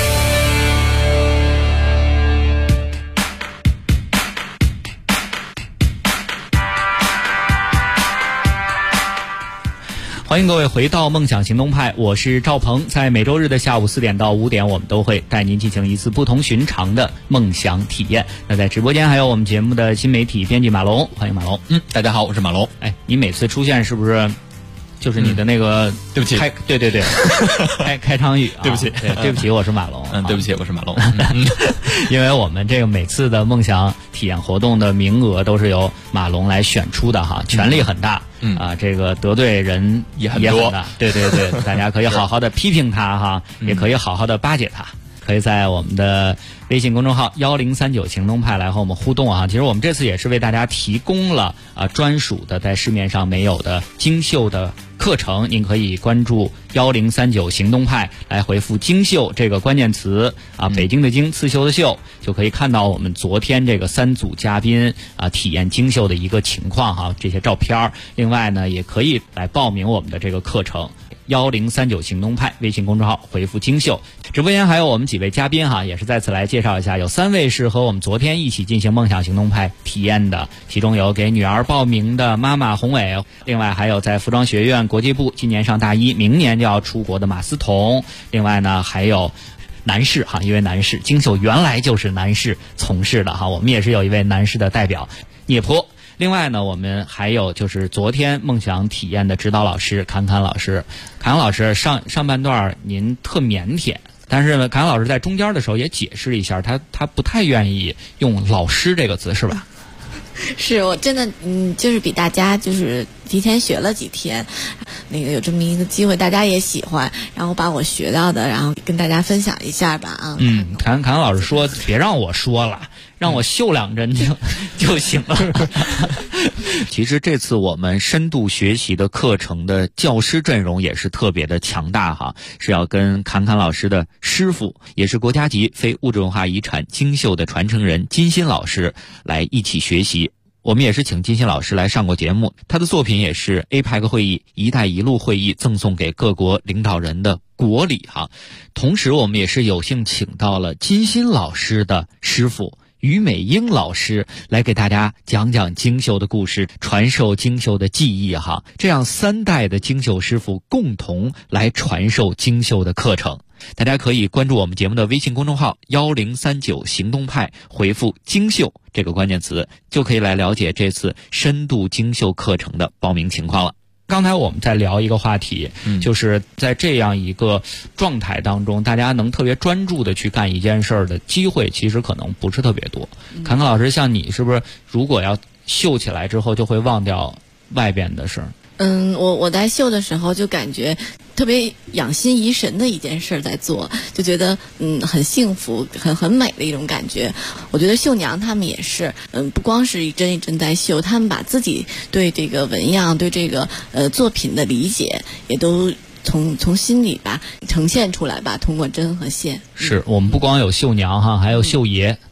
欢迎各位回到梦想行动派，我是赵鹏。在每周日的下午4点到5点，我们都会带您进行一次不同寻常的梦想体验。那在直播间还有我们节目的新媒体编辑马龙，欢迎马龙。 大家好，我是马龙。 哎，你每次出现是不是就是你的那个对不起， 对开场语啊， 对不起， 对不起，我是马龙。 对不起，我是马龙。 因为我们这个每次的梦想体验活动的名额都是由马龙来选出的哈，权力很大。这个得罪人也很大。对，大家可以好好的批评他哈，也可以好好的巴结他。可以在我们的微信公众号1039行动派来和我们互动啊！其实我们这次也是为大家提供了专属的在市面上没有的精秀的课程，您可以关注1039行动派来回复精秀这个关键词啊，北京的京，刺绣的绣，就可以看到我们昨天这个3组嘉宾体验精秀的一个情况哈，这些照片。另外呢，也可以来报名我们的这个课程。1039行动派微信公众号回复精秀。直播间还有我们几位嘉宾哈，也是再次来介绍一下，有3位是和我们昨天一起进行梦想行动派体验的，其中有给女儿报名的妈妈宏伟，另外还有在服装学院国际部今年上大一，明年就要出国的马思彤，另外呢还有男士哈，一位男士，精秀原来就是男士从事的哈，我们也是有一位男士的代表聂坡。另外呢，我们还有就是昨天梦想体验的指导老师侃侃老师。侃侃老师上半段您特腼腆，但是呢，侃侃老师在中间的时候也解释一下，他不太愿意用老师这个字，是吧？ 是我真的就是比大家就是提前学了几天，那个有这么一个机会，大家也喜欢，然后把我学到的，然后跟大家分享一下吧啊。 侃侃老师说别让我说了，让我绣2针就行了。其实这次我们深度学习的课程的教师阵容也是特别的强大哈，是要跟侃侃老师的师傅，也是国家级非物质文化遗产精绣的传承人金鑫老师来一起学习。我们也是请金鑫老师来上过节目，他的作品也是 APEC 会议、一带一路会议赠送给各国领导人的国礼哈。同时我们也是有幸请到了金鑫老师的师傅于美英老师来给大家讲讲精绣的故事，传授精绣的技艺哈。这样3代的精绣师傅共同来传授精绣的课程。大家可以关注我们节目的微信公众号1039行动派，回复精绣这个关键词，就可以来了解这次深度精绣课程的报名情况了。刚才我们在聊一个话题，就是在这样一个状态当中，大家能特别专注的去干一件事儿的机会其实可能不是特别多。侃侃老师，像你是不是如果要绣起来之后就会忘掉外边的事儿？ 我在绣的时候就感觉特别养心怡神的一件事在做，就觉得很幸福，很美的一种感觉。我觉得绣娘她们也是，不光是一针一针在绣，她们把自己对这个纹样、对这个作品的理解，也都从心里吧呈现出来吧，通过针和线。 是我们不光有绣娘哈，还有绣爷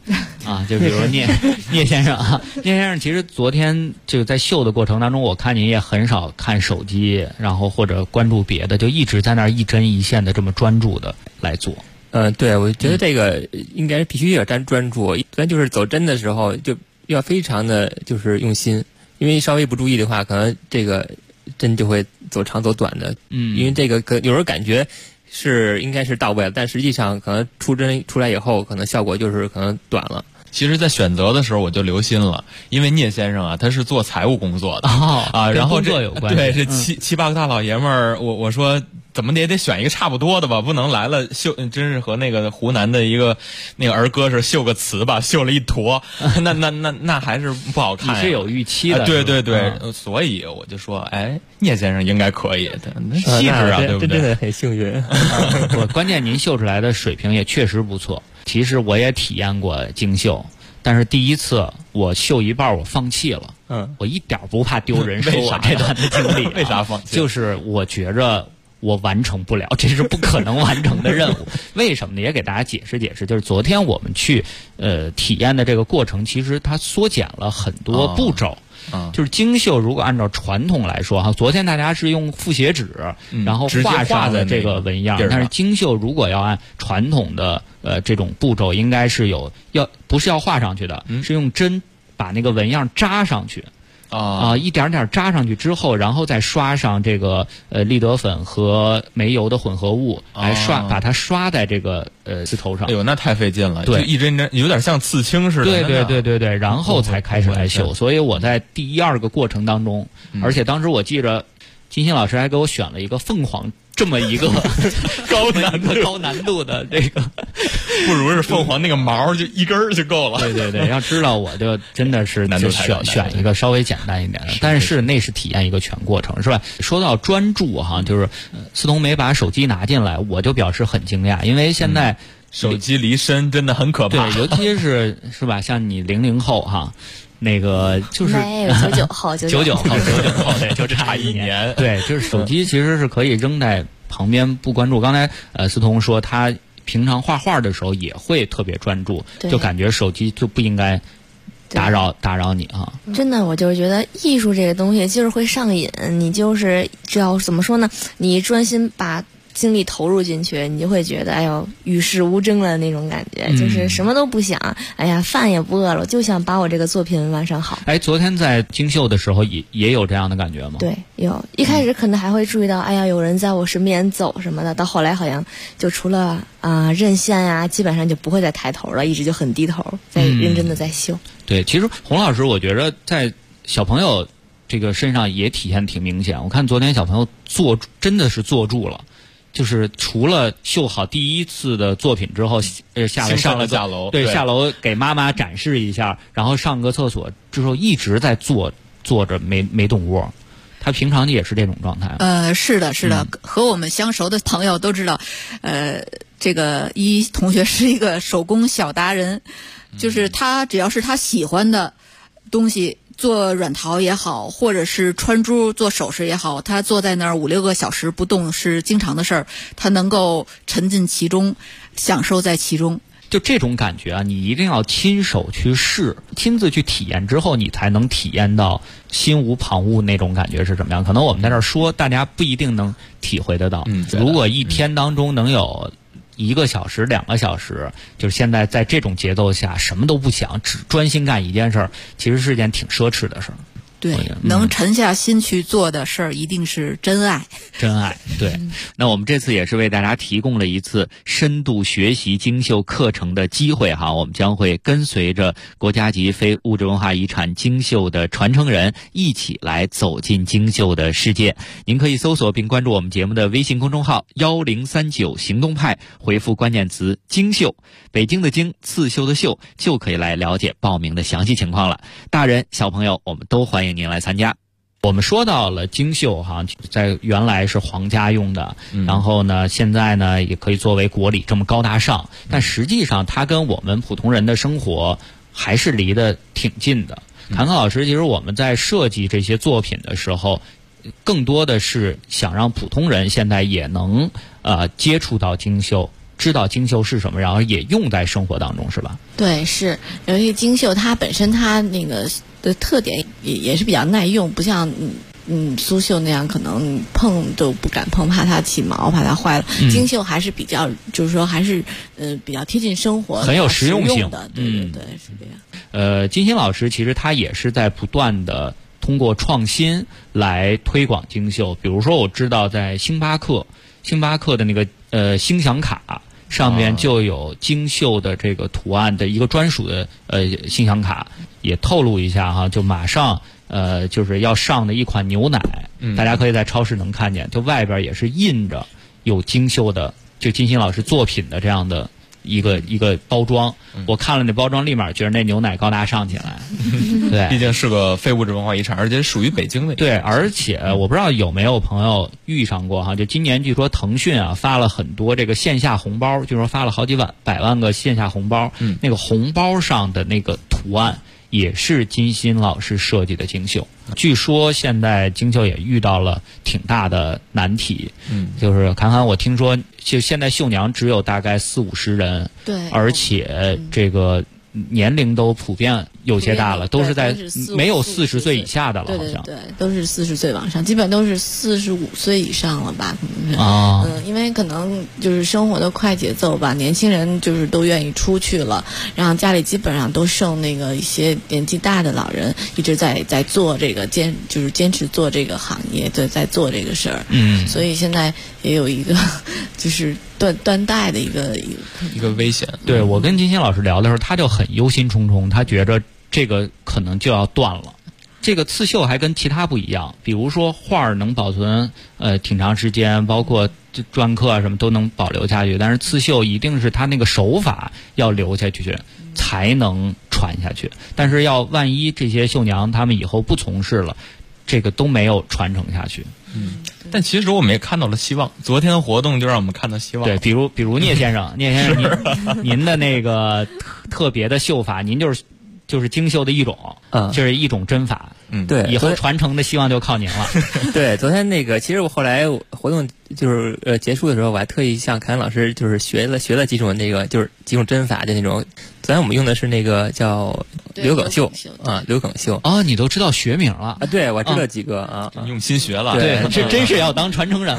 啊，就比如聂先生啊，聂先生其实昨天就在秀的过程当中，我看您也很少看手机，然后或者关注别的，就一直在那儿一针一线的这么专注的来做。 对，我觉得这个应该必须要专注，咱就是走针的时候就要非常的就是用心，因为稍微不注意的话，可能这个针就会走长走短的。因为这个有时候感觉应该是到位了，但实际上可能出针出来以后，可能效果就是可能短了。 其实，在选择的时候我就留心了，因为聂先生啊，他是做财务工作的然后跟工作有关系。 对，这七八个大老爷们儿，我说怎么也得选一个差不多的吧，不能来了绣，真是和那个湖南的一个那个儿歌是绣个词吧，绣了一坨，那还是不好看。 你是有预期的， 对，所以我就说，哎，聂先生应该可以的，那气质啊，对不对？ 真的很幸运。 关键您绣出来的水平也确实不错。其实我也体验过精绣，但是第一次我绣一半我放弃了。我一点不怕丢人，说我这段的经历。 为啥放弃？ 就是我觉着我完成不了，这是不可能完成的任务。为什么呢？也给大家解释解释。就是昨天我们去体验的这个过程，其实它缩减了很多步骤。就是精绣，如果按照传统来说哈，昨天大家是用复写纸，然后画上的这个纹样，但是精绣如果要按传统的这种步骤，应该是不是要画上去的，是用针把那个纹样扎上去。一点点扎上去之后，然后再刷上这个立得粉和煤油的混合物，来把它刷在这个丝绸上。 哎呦，那太费劲了， 对， 就一针针有点像刺青似的。 对，然后才开始来绣。所以我在第二个过程当中，而且当时我记着金星老师还给我选了一个凤凰这么一个高难度的这个， 不如是凤凰那个毛就一根儿就够了。 对，要知道我就真的是难度选一个稍微简单一点的，但是那是体验一个全过程，是吧？说到专注哈，就是司彤没把手机拿进来，我就表示很惊讶，因为现在手机离身真的很可怕， 对，尤其是吧，像你00后哈。那个就是 99后， 对，就差1年。对，就是手机其实是可以扔在旁边不关注。刚才司彤说他平常画画的时候也会特别专注，就感觉手机就不应该打扰你啊。 真的，我就是觉得艺术这个东西就是会上瘾，你就是只要怎么说呢，你专心把精力投入进去，你就会觉得哎呦与世无争了那种感觉，就是什么都不想，哎呀饭也不饿了，就想把我这个作品完成好。 昨天在精绣的时候也有这样的感觉吗？ 对，有。一开始可能还会注意到，哎呀有人在我身边走什么的，到后来好像就除了认线呀，基本上就不会再抬头了，一直就很低头，在认真的在绣。 对，其实洪老师，我觉得在小朋友这个身上也体现挺明显。我看昨天小朋友真的是坐住了。就是除了绣好第一次的作品之后，下楼，对，下楼给妈妈展示一下，然后上个厕所之后一直在坐着没动窝。他平常也是这种状态。 是的，和我们相熟的朋友都知道，这个同学是一个手工小达人，就是他只要是他喜欢的东西。做软陶也好，或者是穿珠做首饰也好，他坐在那儿5-6个小时不动是经常的事儿。他能够沉浸其中，享受在其中。 就这种感觉啊，你一定要亲手去试，亲自去体验之后，你才能体验到心无旁骛那种感觉是什么样。可能我们在这儿说，大家不一定能体会得到。如果一天当中能有1个小时、2个小时，就是现在在这种节奏下，什么都不想，只专心干一件事儿，其实是件挺奢侈的事儿。 对，能沉下心去做的事儿，一定是真爱。 真爱，对。那我们这次也是为大家提供了一次深度学习精绣课程的机会哈，我们将会跟随着国家级非物质文化遗产精绣的传承人，一起来走进精绣的世界。您可以搜索并关注我们节目的微信公众号1039行动派，回复关键词精绣，北京的京，刺绣的绣，就可以来了解报名的详细情况了。大人小朋友，我们都欢迎您来参加。我们说到了精绣哈，在原来是皇家用的，然后呢，现在呢也可以作为国礼这么高大上，但实际上它跟我们普通人的生活还是离得挺近的。侃侃老师，其实我们在设计这些作品的时候，更多的是想让普通人现在也能接触到精绣知道精秀是什么，然后也用在生活当中，是吧？ 对，是。尤其精秀它本身它那个的特点也是比较耐用，不像苏绣那样可能碰都不敢碰，怕它起毛，怕它坏了。精绣还是比较，就是说还是比较贴近生活， 很有实用性的。对，是这样。 金星老师其实他也是在不断的通过创新来推广精绣。比如说，我知道在星巴克的那个星享卡上面就有精绣的这个图案的一个专属的星享卡，也透露一下哈，就马上就是要上的一款牛奶，大家可以在超市能看见，就外边也是印着有精绣的，就金星老师作品的这样的一个包装。我看了那包装，立马觉得那牛奶高大上起来。对， 毕竟是个非物质文化遗产，而且属于北京的。 对，而且我不知道有没有朋友遇上过哈，就今年据说腾讯啊发了很多这个线下红包，据说发了好几百万个线下红包，那个红包上的那个图案也是金星老师设计的精绣。据说现在精绣也遇到了挺大的难题，就是我听说就现在绣娘只有大概40-50人， 对， 而且这个年龄都普遍有些大了，都是在没有40岁以下的了，好像对，都是40岁往上，基本都是45岁以上了吧，可能是因为可能就是生活的快节奏吧，年轻人就是都愿意出去了，然后家里基本上都剩那个一些年纪大的老人一直在做这个坚持做这个行业，在做这个事儿，所以现在也有一个就是断代的一个危险。 对，我跟金星老师聊的时候，他就很忧心忡忡，他觉着这个可能就要断了。这个刺绣还跟其他不一样，比如说画儿能保存挺长时间，包括篆刻啊什么都能保留下去，但是刺绣一定是它那个手法要留下去才能传下去。但是万一这些绣娘他们以后不从事了，这个都没有传承下去。 但其实我们也看到了希望。昨天的活动就让我们看到希望。 对，比如聂先生，您的那个特别的绣法，您就是精绣的一种，就是一种针法。 对， 以后传承的希望就靠您了。 对，昨天那个，其实我后来活动就是结束的时候，我还特意向凯恩老师就是学了几种那个就是几种针法的那种。昨天我们用的是那个叫刘梗绣啊，刘梗绣。 哦，你都知道学名了啊？对，我知道几个啊， 用心学了。 对，这真是要当传承人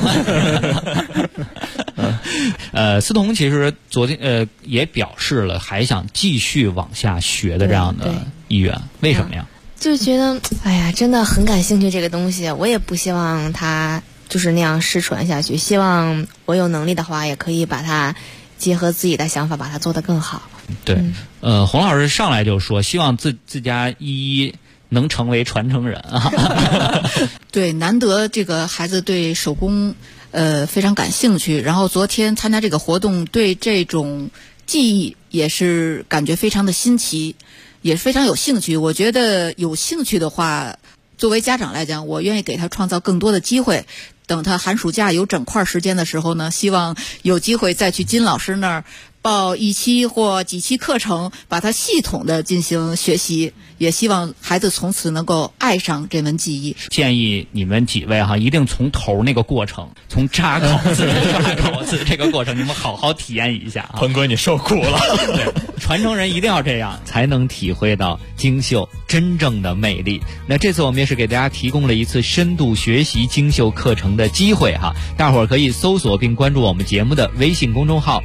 了。思彤其实昨天也表示了还想继续往下学的这样的意愿，为什么呀？ 就觉得真的很感兴趣这个东西，我也不希望它就是那样失传下去，希望我有能力的话也可以把它结合自己的想法把它做得更好。 对，洪老师上来就说希望自家依依能成为传承人啊。 对，难得这个孩子对手工非常感兴趣，然后昨天参加这个活动，对这种技艺也是感觉非常的新奇，也非常有兴趣。我觉得有兴趣的话，作为家长来讲，我愿意给他创造更多的机会。等他寒暑假有整块时间的时候呢，希望有机会再去金老师那儿报1期或几期课程，把它系统的进行学习，也希望孩子从此能够爱上这门技艺。 建议你们几位一定从头那个过程，从扎口子这个过程，你们好好体验一下啊。 鹏哥，你受苦了。 对，传承人一定要这样，才能体会到精绣真正的魅力。那这次我们也是给大家提供了一次深度学习精绣课程的机会哈，大伙儿可以搜索并关注我们节目的微信公众号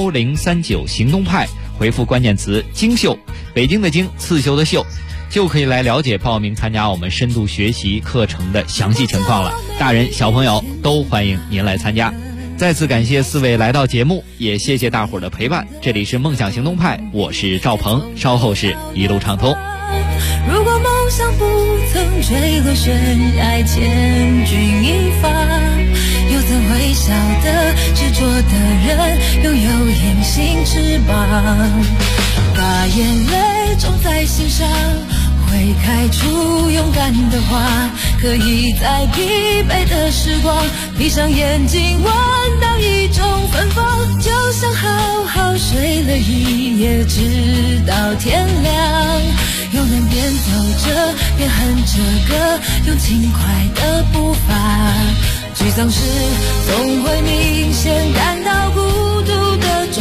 1039行动派，回复关键词精绣，北京的精，刺绣的绣，就可以来了解报名参加我们深度学习课程的详细情况了。大人小朋友都欢迎您来参加。再次感谢4位来到节目，也谢谢大伙儿的陪伴。这里是梦想行动派，我是赵鹏，稍后是一路畅通。 如果梦想不曾坠落悬崖，千钧一发，又怎会晓得执着的人拥有隐形翅膀？把眼泪种在心上，会开出勇敢的花，可以在疲惫的时光闭上眼睛闻到一种芬芳，就像好好睡了一夜直到天亮，又能边走着边哼着歌，用轻快的步伐，沮丧时总会明显感到孤独的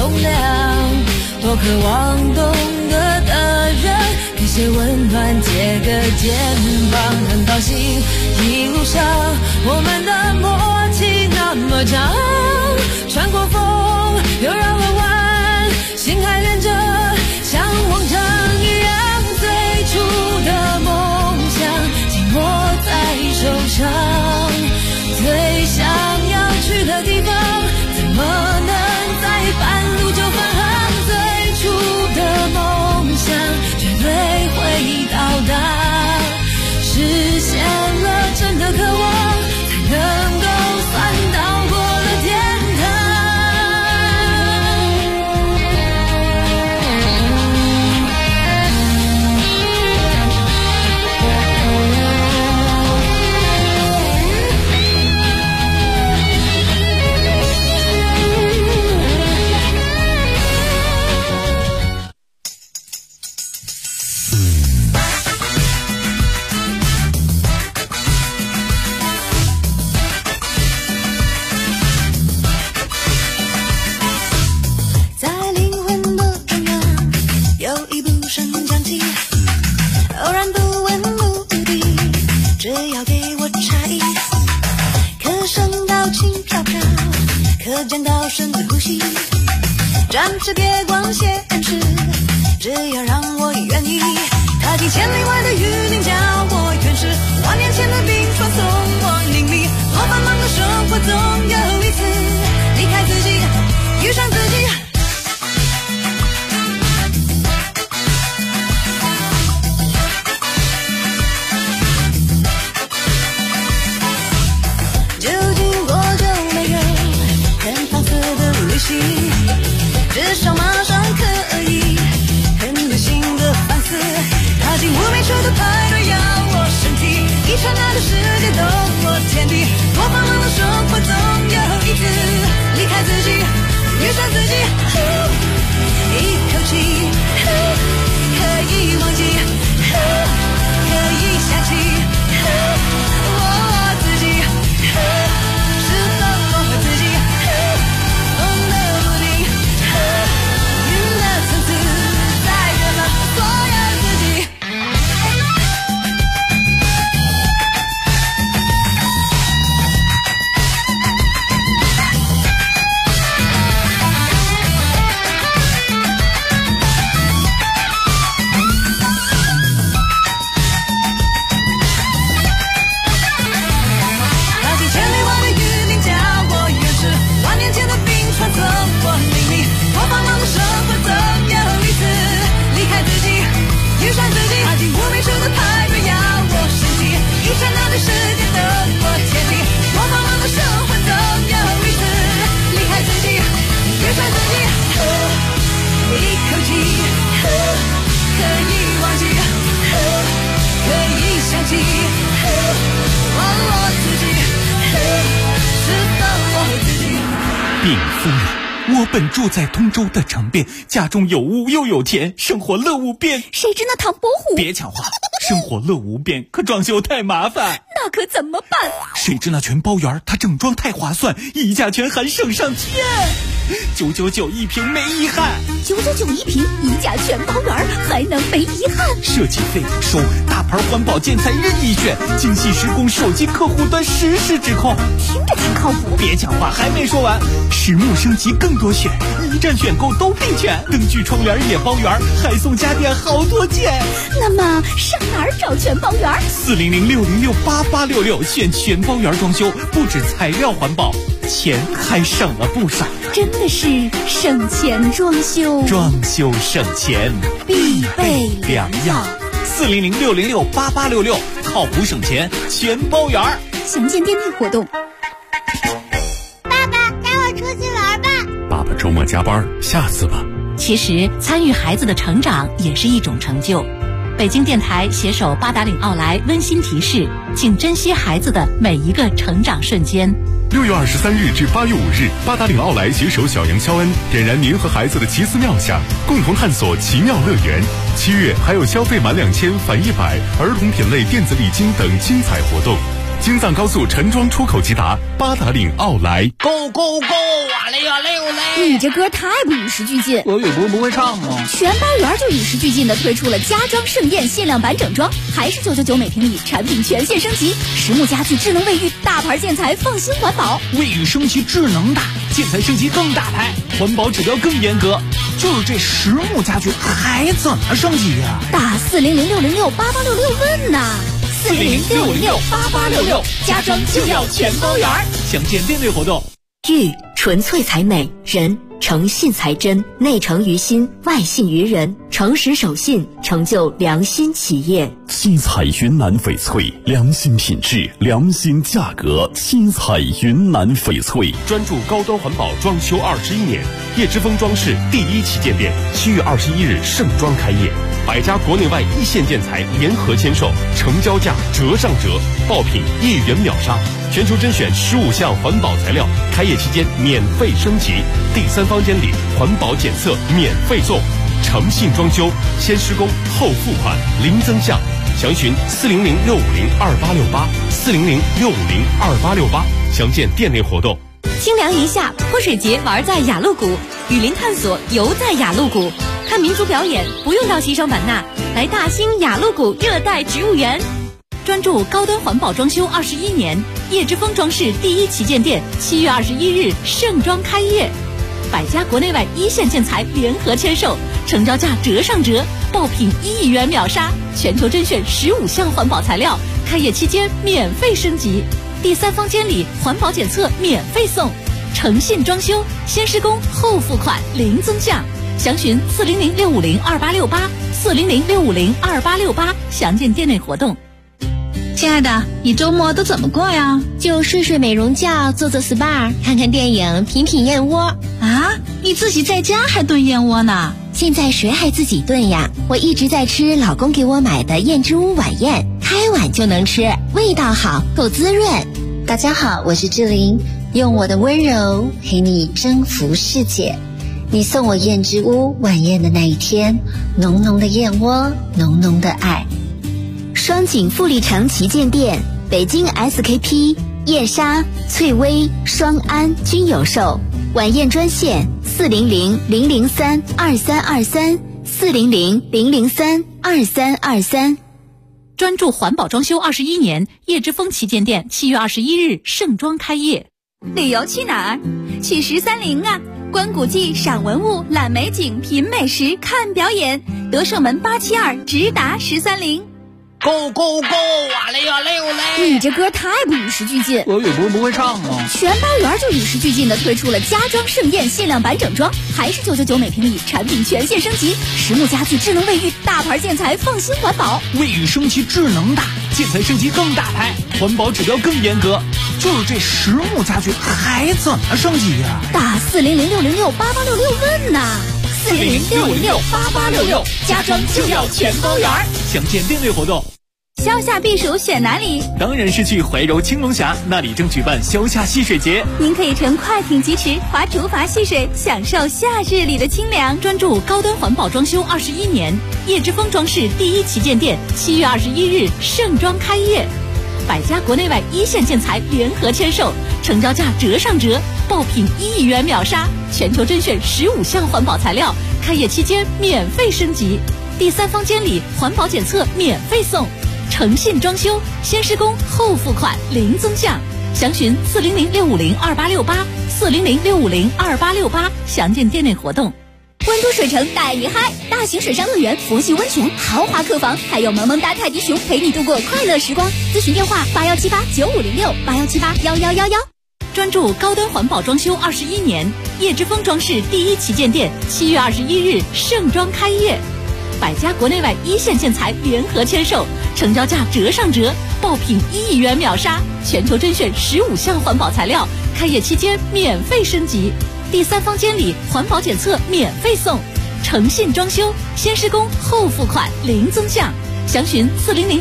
渴望懂得的人，给些温暖，借个肩膀。很高兴一路上我们的默契那么长，穿过风又绕了弯，心还连着，像往常一样，最初的梦想紧握在手上，最想要去的地方，怎么能在半路就返航？最初的梦想绝对会到达，实现了真的渴望，才能够算到过了天堂。见到深的呼吸，暂时别光限制，只要让我愿意。踏进千里外的雨林，叫我诠释万年前的冰川，送我淋漓。多繁忙的生活，总有一次离开自己，遇上自己。至少马上可以很流行的反思，踏进无名处的派对，要我身体，一刹那的世界懂我天地。多繁忙的生活，总有一次离开自己，遇上自己。一口气可以忘记，可以想起我自己，是否我会自己懂得不定，云的层次在人们所有自己。踏进千里外的雨林，叫我远视万年前的冰川，送我淋漓。多繁忙的生活，总有一次离开自己，遇上自己。踏进无名处的派对，要我身体，一刹那的世界等我天地。多繁忙的生活，总有一次离开自己，遇上自己。一口气可以忘记，可以想起我自己，是否我会自己。 禀夫人，我本住在通州的城边，家中有屋又有田，生活乐无边。 谁知那唐伯虎？ 别抢话，生活乐无边，可装修太麻烦。 那可怎么办？ 谁知那全包园，它整装太划算，溢价全含省上天，999一平没遗憾。 999一平，溢价全包园，还能没遗憾？ 设计费收，大牌环保建材任意选，精细施工，手机客户端实时指控， 听着挺靠谱。 别讲话，还没说完，实木升级更多选，一站选购都并全，灯具窗帘也包圆，还送家电好多件。 那么上哪儿找全包园？400-606-8866，选全包园装修，不止材料环保，钱还省了不少。真的是省钱装修， 装修省钱必备良药。 400-606-8866，靠谱省钱全包圆。 详见店内活动。 爸爸带我出去玩吧。 爸爸周末加班，下次吧。 其实参与孩子的成长也是一种成就。北京电台携手八达岭奥莱温馨提示，请珍惜孩子的每一个成长瞬间。 6月23日至8月5日，八达岭奥莱携手小杨肖恩，点燃您和孩子的奇思妙想，共同探索奇妙乐园。7月还有消费满2000返100，儿童品类电子礼金等精彩活动。 京藏高速陈庄出口吉达，八达岭奥莱。 Go go go！ 哇嘞哇嘞哇嘞！ 你这歌太不与时俱进。 俄语不会唱吗？ 全包圆就与时俱进的推出了家装盛宴限量版整装，还是999每平米，产品全线升级，实木家具、智能卫浴，大牌建材，放心环保。 卫浴升级智能大，建材升级更大牌，环保指标更严格。就是这实木家具还怎么升级呀？ 打400-606-8866问呐！400-606-8866，家装就要全包圆。 详见店内活动。 玉纯粹才美，人诚信才真，内诚于心，外信于人，诚实守信，成就良心企业。 七彩云南翡翠，良心品质，良心价格。七彩云南翡翠专注高端环保装修21年，叶之峰装饰第1旗舰店7月21日盛装开业，100家国内外一线建材联合签售，成交价折上折，爆品1元秒杀，全球甄选15项环保材料，开业期间免费升级，第3方监理，环保检测免费送，诚信装修，先施工后付款，零增项。详询400-650-2868，400-650-2868，详见店内活动。 清凉一夏，泼水节玩在雅鹿谷，雨林探索游在雅鹿谷，看民族表演不用到西双版纳，来大兴雅鹿谷热带植物园。专注高端环保装修21年，叶之峰装饰第1旗舰店7月21日盛装开业，100家国内外一线建材联合签售，成交价折上折，爆品1元秒杀，全球甄选15项环保材料，开业期间免费升级，第3方监理，环保检测免费送，诚信装修，先施工后付款，零增项。详询400-650-2868，400-650-2868，详见店内活动。 亲爱的，你周末都怎么过呀？ 就睡睡美容觉，做做 SPA， 看看电影，品品燕窝。 啊，你自己在家还炖燕窝呢？ 现在谁还自己炖呀？我一直在吃老公给我买的燕之屋晚宴，开碗就能吃，味道好，够滋润。 大家好，我是志玲，用我的温柔陪你征服世界。你送我燕之屋晚宴的那一天，浓浓的燕窝，浓浓的爱。 双井富力城旗舰店，北京 SKP、燕莎、翠微、双安均有售。晚宴专线400-003-2323，400-003-2323。 专注环保装修21年，叶之峰旗舰店7月21日盛装开业。 旅游去哪儿？去130啊！观古迹、赏文物、览美景、品美食、看表演。德胜门872直达130。 Go go go！ 哇嘞哇嘞哇嘞！ 你这歌太不与时俱进。 俄语不会唱吗？ 全包圆就与时俱进的推出了家装盛宴限量版整装，还是999每平米，产品全线升级，实木家具、智能卫浴，大牌建材，放心环保。 卫浴升级智能大，建材升级更大牌，环保指标更严格。就是这实木家具还怎么升级呀？ 打400-606-8866问呐！400-606-8866，家装就要全包圆。 详见店内活动。 消夏避暑选哪里？ 当然是去怀柔青龙峡，那里正举办消夏戏水节。 您可以乘快艇疾驰，划竹筏戏水，享受夏日里的清凉。 专注高端环保装修21年，叶之峰装饰第1旗舰店7月21日盛装开业，100家国内外一线建材联合签售，成交价折上折，爆品1元秒杀，全球甄选15项环保材料，开业期间免费升级，第3方监理，环保检测免费送，诚信装修，先施工后付款，零增项。详询400-650-2868，400-650-2868，详见店内活动。 温都水城带你嗨！大型水上乐园、佛系温泉、豪华客房，还有萌萌哒泰迪熊陪你度过快乐时光。咨询电话81789506，81781111。 专注高端环保装修21年，叶之峰装饰第1旗舰店7月21日盛装开业，100家国内外一线建材联合签售，成交价折上折，爆品1元秒杀，全球甄选15项环保材料，开业期间免费升级，第3方监理，环保检测免费送，诚信装修，先施工后付款，零增项。详询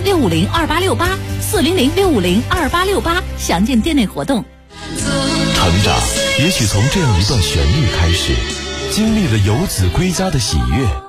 400-650-2868，400-650-2868，详见店内活动。 成长也许从这样一段旋律开始，经历了游子归家的喜悦，